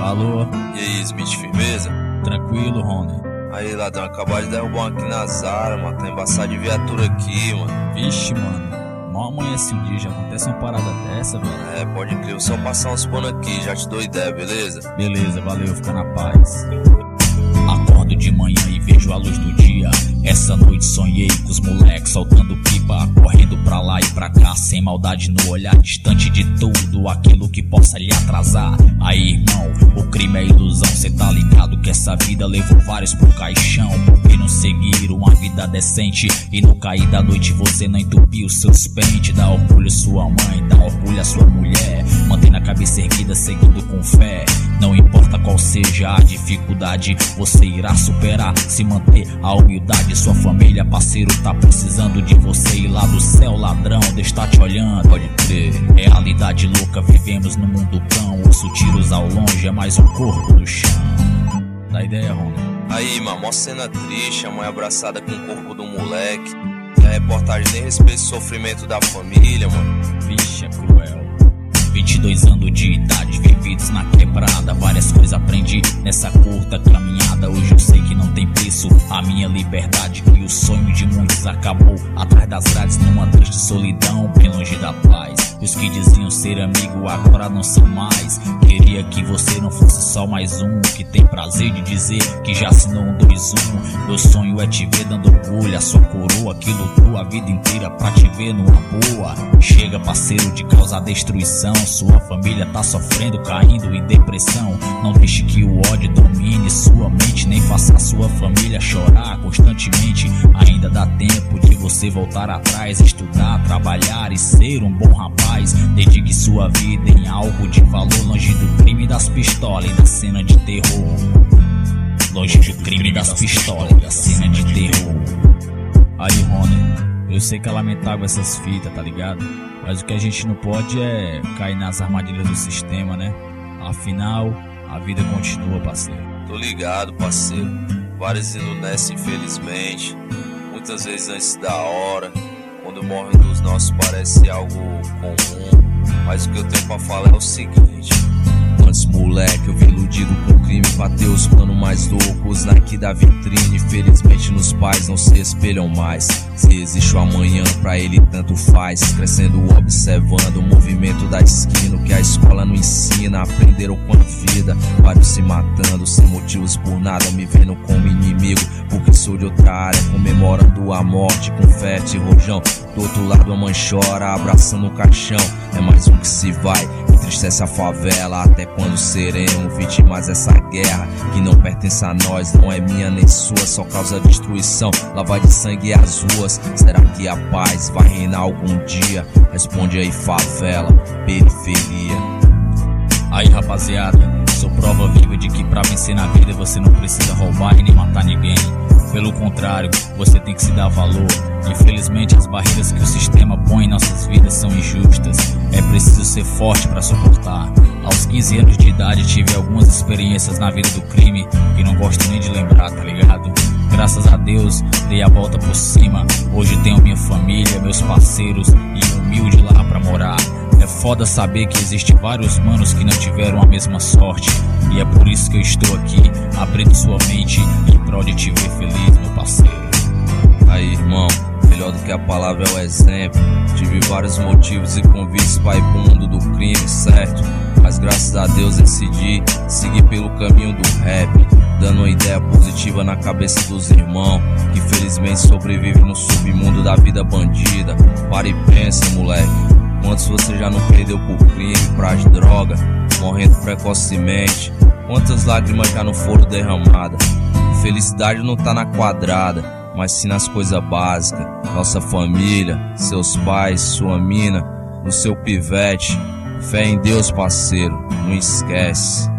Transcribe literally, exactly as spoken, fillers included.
Alô? E aí, Smith, firmeza? Tranquilo, Rony? Aí, ladrão, acabaram de derrubar um aqui na Zara, mano. Tá embaçado de viatura aqui, mano. Vixe, mano. Mal amanhece o dia, já acontece uma parada dessa, velho. É, pode crer, eu só passar uns panos aqui, já te dou ideia, beleza? Beleza, valeu, fica na paz. Acordo de manhã e vejo a luz do dia. Essa noite sonhei com os moleques soltando pipa, correndo pra lá e pra cá, sem maldade no olhar, distante de tudo aquilo que possa lhe atrasar. Aí, irmão, o crime é ilusão, cê tá ligado que essa vida levou vários pro caixão, porque não seguiram uma vida decente. E no cair da noite você não entupiu seus pentes. Dá orgulho sua mãe, dá orgulho a sua mulher. Mantém na cabeça erguida, seguindo com fé. Não importa qual seja a dificuldade, você irá superar, se manter a humildade. Sua família, parceiro, tá precisando de você. E lá do céu, ladrão, Deus tá te olhando. Pode crer, realidade louca, vivemos no mundo cão. Ouço tiros ao longe, é mais um corpo no chão. Dá ideia, Rony? Aí, mano, mó cena triste, a mãe abraçada com o corpo do moleque. E a reportagem nem respeita o sofrimento da família, mano. Vixe, é cruel. vinte e dois anos de idade, vividos na quebrada. Várias coisas aprendi nessa curta caminhada. Hoje eu sei que não tem preço a minha liberdade, que o sonho de muitos acabou atrás das grades, numa triste solidão, bem longe da paz. E os que diziam ser amigo agora não são mais. Queria que você não fosse só mais um que tem prazer de dizer que já assinou um dois um. Meu sonho é te ver dando orgulho a sua coroa, que lutou a vida inteira pra te ver numa boa. Chega, parceiro, de causar destruição. Sua família tá sofrendo, caindo em depressão. Não deixe que o ódio domine sua mente, nem faça a sua família chorar constantemente. Ainda dá tempo de você voltar atrás, estudar, trabalhar e ser um bom rapaz. Dedique sua vida em algo de valor, longe do crime das pistolas e da cena de terror. Longe do crime das pistolas e da cena de terror. Aí, Rony, eu sei que é lamentável essas fitas, tá ligado? Mas o que a gente não pode é cair nas armadilhas do sistema, né? Afinal, a vida continua, parceiro. Tô ligado, parceiro. Vários indo nessa, infelizmente. Muitas vezes antes da hora. Quando morrem dos nossos parece algo comum. Mas o que eu tenho pra falar é o seguinte: antes, moleque, eu vim iludido com o crime pra ter os planos mais loucos. Nike da vitrine, felizmente nos pais não se espelham mais. Se existe o amanhã, pra ele tanto faz. Crescendo, observando o movimento da esquina, o que a escola não ensina. Aprenderam com a vida, vários se matando sem motivos por nada, me vendo como inimigo porque sou de outra área, comemorando a morte, confete, rojão. Do outro lado a mãe chora, abraçando o caixão. É mais um que se vai, entristece a favela. Até quando seremos vítimas dessa guerra que não pertence a nós, não é minha nem sua, só causa destruição, lava de sangue as ruas. Será que a paz vai reinar algum dia? Responde aí, favela, periferia. Aí, rapaziada, sou prova viva de que pra vencer na vida você não precisa roubar e nem matar ninguém. Pelo contrário, você tem que se dar valor. Infelizmente, as barreiras que o sistema põe em nossas vidas são injustas. É preciso ser forte pra suportar. Aos quinze anos de idade tive algumas experiências na vida do crime que não gosto nem de lembrar, tá ligado? Graças a Deus, dei a volta por cima. Hoje tenho minha família, meus parceiros e um humilde lar pra morar. É foda saber que existem vários manos que não tiveram a mesma sorte. E é por isso que eu estou aqui, abrindo sua mente em prol de te ver feliz, meu parceiro. Aí, irmão, melhor do que a palavra é o exemplo. Tive vários motivos e convites pra ir pro mundo do crime, certo? Mas graças a Deus decidi seguir pelo caminho do rap, dando uma ideia positiva na cabeça dos irmãos que felizmente sobrevivem no submundo da vida bandida. Para e pensa, moleque, quantos você já não perdeu por crime, pras drogas, morrendo precocemente? Quantas lágrimas já não foram derramadas? Felicidade não tá na quadrada, mas sim nas coisas básicas. Nossa família, seus pais, sua mina, no seu pivete. Fé em Deus, parceiro, não esquece.